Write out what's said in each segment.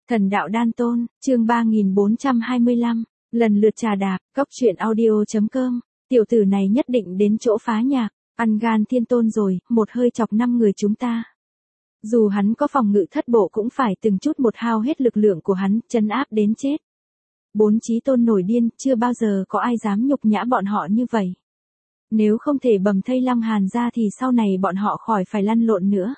Thần đạo đan tôn, chương 3425, lần lượt trà đạp, cóc truyện audio.com, tiểu tử này nhất định đến chỗ phá nhạc, ăn gan thiên tôn rồi, một hơi chọc 5 người chúng ta. Dù hắn có phòng ngự thất bộ cũng phải từng chút một hao hết lực lượng của hắn, trấn áp đến chết. 4 chí tôn nổi điên, chưa bao giờ có ai dám nhục nhã bọn họ như vậy. Nếu không thể bầm thây Lăng Hàn ra thì sau này bọn họ khỏi phải lăn lộn nữa.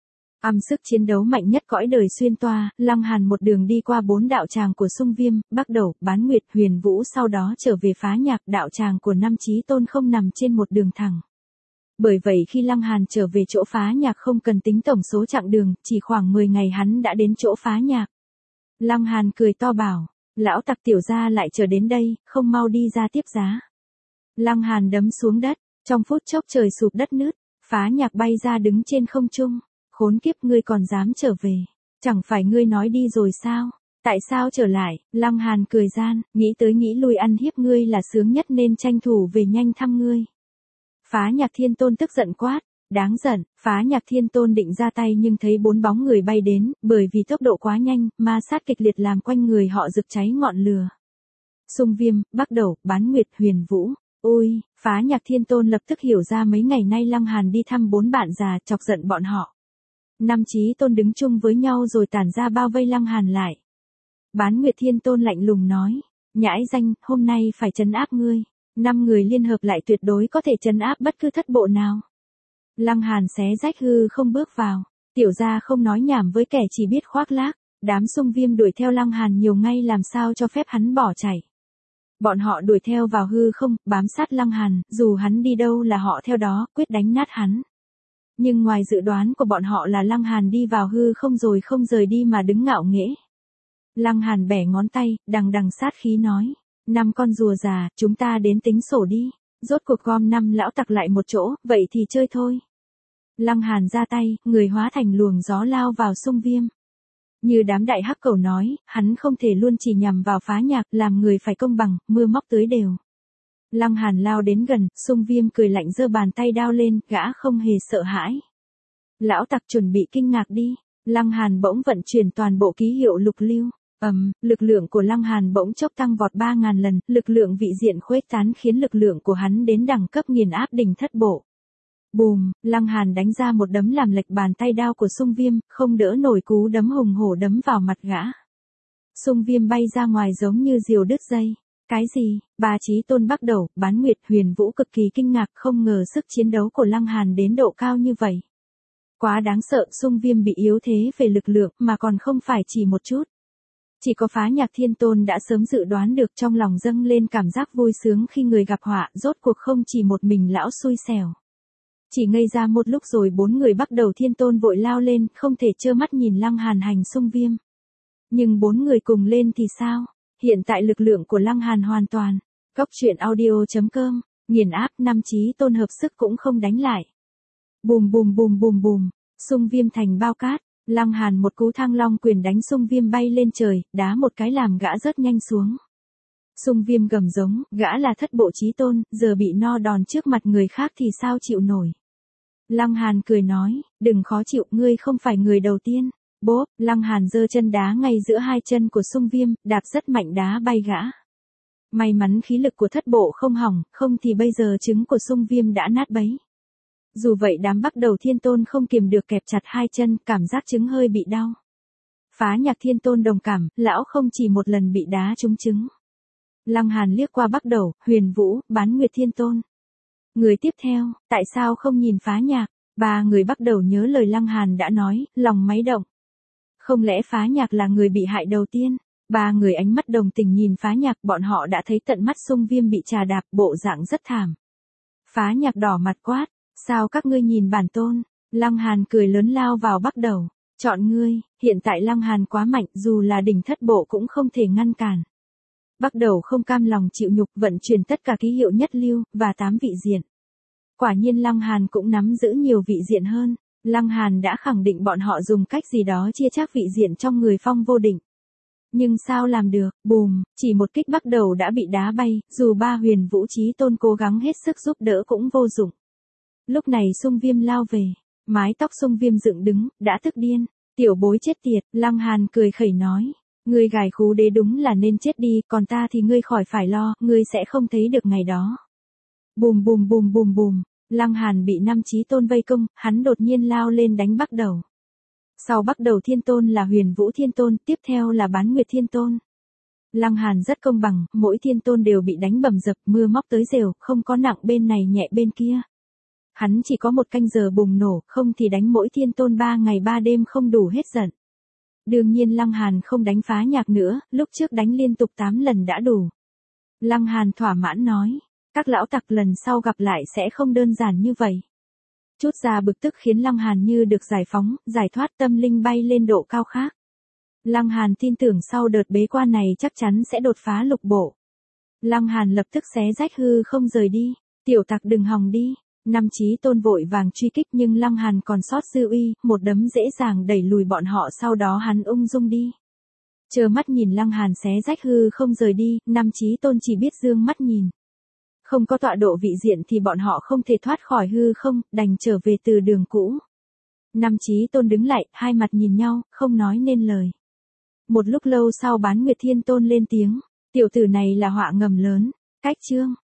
Sức chiến đấu mạnh nhất cõi đời xuyên toa, Lăng Hàn một đường đi qua 4 đạo tràng của Xung Viêm, Bắc Đầu, Bán Nguyệt, Huyền Vũ, sau đó trở về phá nhạc. Đạo tràng của 5 chí tôn không nằm trên một đường thẳng. Bởi vậy khi Lăng Hàn trở về chỗ phá nhạc không cần tính tổng số chặng đường, chỉ khoảng 10 ngày hắn đã đến chỗ phá nhạc. Lăng Hàn cười to bảo, lão tặc tiểu gia lại chờ đến đây, không mau đi ra tiếp giá. Lăng Hàn đấm xuống đất, trong phút chốc trời sụp đất nứt, phá nhạc bay ra đứng trên không trung. Khốn kiếp, ngươi còn dám trở về, chẳng phải ngươi nói đi rồi sao, tại sao trở lại? Lăng Hàn cười gian, nghĩ tới nghĩ lui, ăn hiếp ngươi là sướng nhất nên tranh thủ về nhanh thăm ngươi. Phá nhạc thiên tôn tức giận quát, đáng giận. Phá nhạc thiên tôn định ra tay nhưng thấy 4 bóng người bay đến, bởi vì tốc độ quá nhanh, ma sát kịch liệt làm quanh người họ rực cháy ngọn lửa. Xung Viêm, Bắc Đầu, Bán Nguyệt, Huyền Vũ. Ôi, phá nhạc thiên tôn lập tức hiểu ra mấy ngày nay Lăng Hàn đi thăm 4 bạn già, chọc giận bọn họ. 5 chí tôn đứng chung với nhau rồi tản ra bao vây Lăng Hàn lại. Bán Nguyệt thiên tôn lạnh lùng nói, nhãi danh, hôm nay phải trấn áp ngươi. 5 người liên hợp lại tuyệt đối có thể trấn áp bất cứ thất bộ nào. Lăng Hàn xé rách hư không bước vào, tiểu gia không nói nhảm với kẻ chỉ biết khoác lác. Đám Xung Viêm đuổi theo Lăng Hàn nhiều ngay, làm sao cho phép hắn bỏ chạy. Bọn họ đuổi theo vào hư không, bám sát Lăng Hàn, dù hắn đi đâu là họ theo đó, quyết đánh nát hắn. Nhưng ngoài dự đoán của bọn họ là Lăng Hàn đi vào hư không rồi không rời đi mà đứng ngạo nghễ. Lăng Hàn bẻ ngón tay, đằng đằng sát khí nói, 5 con rùa già, chúng ta đến tính sổ đi. Rốt cuộc gom 5 lão tặc lại một chỗ, vậy thì chơi thôi. Lăng Hàn ra tay, người hóa thành luồng gió lao vào Xung Viêm. Như đám đại hắc cẩu nói, hắn không thể luôn chỉ nhằm vào phá nhạc, làm người phải công bằng, mưa móc tưới đều. Lăng Hàn lao đến gần, Xung Viêm cười lạnh giơ bàn tay đao lên, gã không hề sợ hãi. Lão tặc chuẩn bị kinh ngạc đi. Lăng Hàn bỗng vận chuyển toàn bộ ký hiệu lục lưu. Lực lượng của Lăng Hàn bỗng chốc tăng vọt 3000 lần, lực lượng vị diện khuếch tán khiến lực lượng của hắn đến đẳng cấp nghiền áp đỉnh thất bộ. Bùm, Lăng Hàn đánh ra một đấm làm lệch bàn tay đao của Xung Viêm, không đỡ nổi cú đấm hùng hổ đấm vào mặt gã. Xung Viêm bay ra ngoài giống như diều đứt dây. Cái gì? 3 chí tôn Bắc Đầu, Bán Nguyệt, Huyền Vũ cực kỳ kinh ngạc, không ngờ sức chiến đấu của Lăng Hàn đến độ cao như vậy. Quá đáng sợ, Xung Viêm bị yếu thế về lực lượng mà còn không phải chỉ một chút. Chỉ có phá nhạc thiên tôn đã sớm dự đoán được, trong lòng dâng lên cảm giác vui sướng khi người gặp họa, rốt cuộc không chỉ một mình lão xui xẻo. Chỉ ngây ra một lúc rồi 4 người Bắc Đầu thiên tôn vội lao lên, không thể trơ mắt nhìn Lăng Hàn hành Xung Viêm. Nhưng 4 người cùng lên thì sao? Hiện tại lực lượng của Lăng Hàn hoàn toàn. Cóc truyện audio.com, nghiền áp 5 chí tôn hợp sức cũng không đánh lại. Bùm bùm bùm bùm bùm, Xung Viêm thành bao cát. Lăng Hàn một cú Thăng Long quyền đánh Xung Viêm bay lên trời, đá một cái làm gã rớt nhanh xuống. Xung Viêm gầm giống, gã là thất bộ chí tôn, giờ bị no đòn trước mặt người khác thì sao chịu nổi. Lăng Hàn cười nói, đừng khó chịu, ngươi không phải người đầu tiên. Bốp, Lăng Hàn giơ chân đá ngay giữa hai chân của Xung Viêm, đạp rất mạnh đá bay gã. May mắn khí lực của thất bộ không hỏng, không thì bây giờ trứng của Xung Viêm đã nát bấy. Dù vậy đám Bắc Đầu thiên tôn không kiềm được kẹp chặt hai chân, cảm giác trứng hơi bị đau. Phá nhạc thiên tôn đồng cảm, lão không chỉ một lần bị đá trúng trứng. Lăng Hàn liếc qua Bắc Đầu, Huyền Vũ, Bán Nguyệt thiên tôn. Người tiếp theo, tại sao không nhìn phá nhạc? 3 người Bắc Đầu nhớ lời Lăng Hàn đã nói, lòng máy động. Không lẽ phá nhạc là người bị hại đầu tiên? 3 người ánh mắt đồng tình nhìn phá nhạc, bọn họ đã thấy tận mắt Xung Viêm bị trà đạp, bộ dạng rất thảm. Phá nhạc đỏ mặt quát, sao các ngươi nhìn bản tôn? Lăng Hàn cười lớn lao vào Bắc Đầu, chọn ngươi. Hiện tại Lăng Hàn quá mạnh, dù là đỉnh thất bộ cũng không thể ngăn cản. Bắc Đầu không cam lòng chịu nhục, vận chuyển tất cả ký hiệu nhất lưu, và 8 vị diện. Quả nhiên Lăng Hàn cũng nắm giữ nhiều vị diện hơn. Lăng Hàn đã khẳng định bọn họ dùng cách gì đó chia chác vị diện trong người Phong Vô Định. Nhưng sao làm được? Bùm, chỉ một kích Bắc Đầu đã bị đá bay, dù 3 Huyền Vũ chí tôn cố gắng hết sức giúp đỡ cũng vô dụng. Lúc này Xung Viêm lao về, mái tóc Xung Viêm dựng đứng, đã tức điên. Tiểu bối chết tiệt, Lăng Hàn cười khẩy nói, Ngươi gài khú đế đúng là nên chết đi, còn ta thì ngươi khỏi phải lo, ngươi sẽ không thấy được ngày đó. Bùm bùm bùm bùm bùm, Lăng Hàn bị 5 chí tôn vây công, hắn đột nhiên lao lên đánh Bắc Đầu. Sau Bắc Đầu Thiên Tôn là Huyền Vũ Thiên Tôn, tiếp theo là Bán Nguyệt Thiên Tôn. Lăng Hàn rất công bằng, mỗi thiên tôn đều bị đánh bầm dập, mưa móc tới rều, không có nặng bên này nhẹ bên kia. Hắn chỉ có 1 canh giờ bùng nổ, không thì đánh mỗi thiên tôn 3 ngày 3 đêm không đủ hết giận. Đương nhiên Lăng Hàn không đánh phá nhạc nữa, lúc trước đánh liên tục 8 lần đã đủ. Lăng Hàn thỏa mãn nói, các lão tặc lần sau gặp lại sẽ không đơn giản như vậy. Chút ra bực tức khiến Lăng Hàn như được giải phóng, giải thoát, tâm linh bay lên độ cao khác. Lăng Hàn tin tưởng sau đợt bế quan này chắc chắn sẽ đột phá lục bộ. Lăng Hàn lập tức xé rách hư không rời đi, tiểu tặc đừng hòng đi. 5 chí tôn vội vàng truy kích nhưng Lăng Hàn còn sót dư uy, một đấm dễ dàng đẩy lùi bọn họ, sau đó hắn ung dung đi. Chờ mắt nhìn Lăng Hàn xé rách hư không rời đi, 5 chí tôn chỉ biết dương mắt nhìn. Không có tọa độ vị diện thì bọn họ không thể thoát khỏi hư không, đành trở về từ đường cũ. 5 chí tôn đứng lại, hai mặt nhìn nhau, không nói nên lời. Một lúc lâu sau Bán Nguyệt Thiên Tôn lên tiếng, tiểu tử này là họa ngầm lớn, cách chương.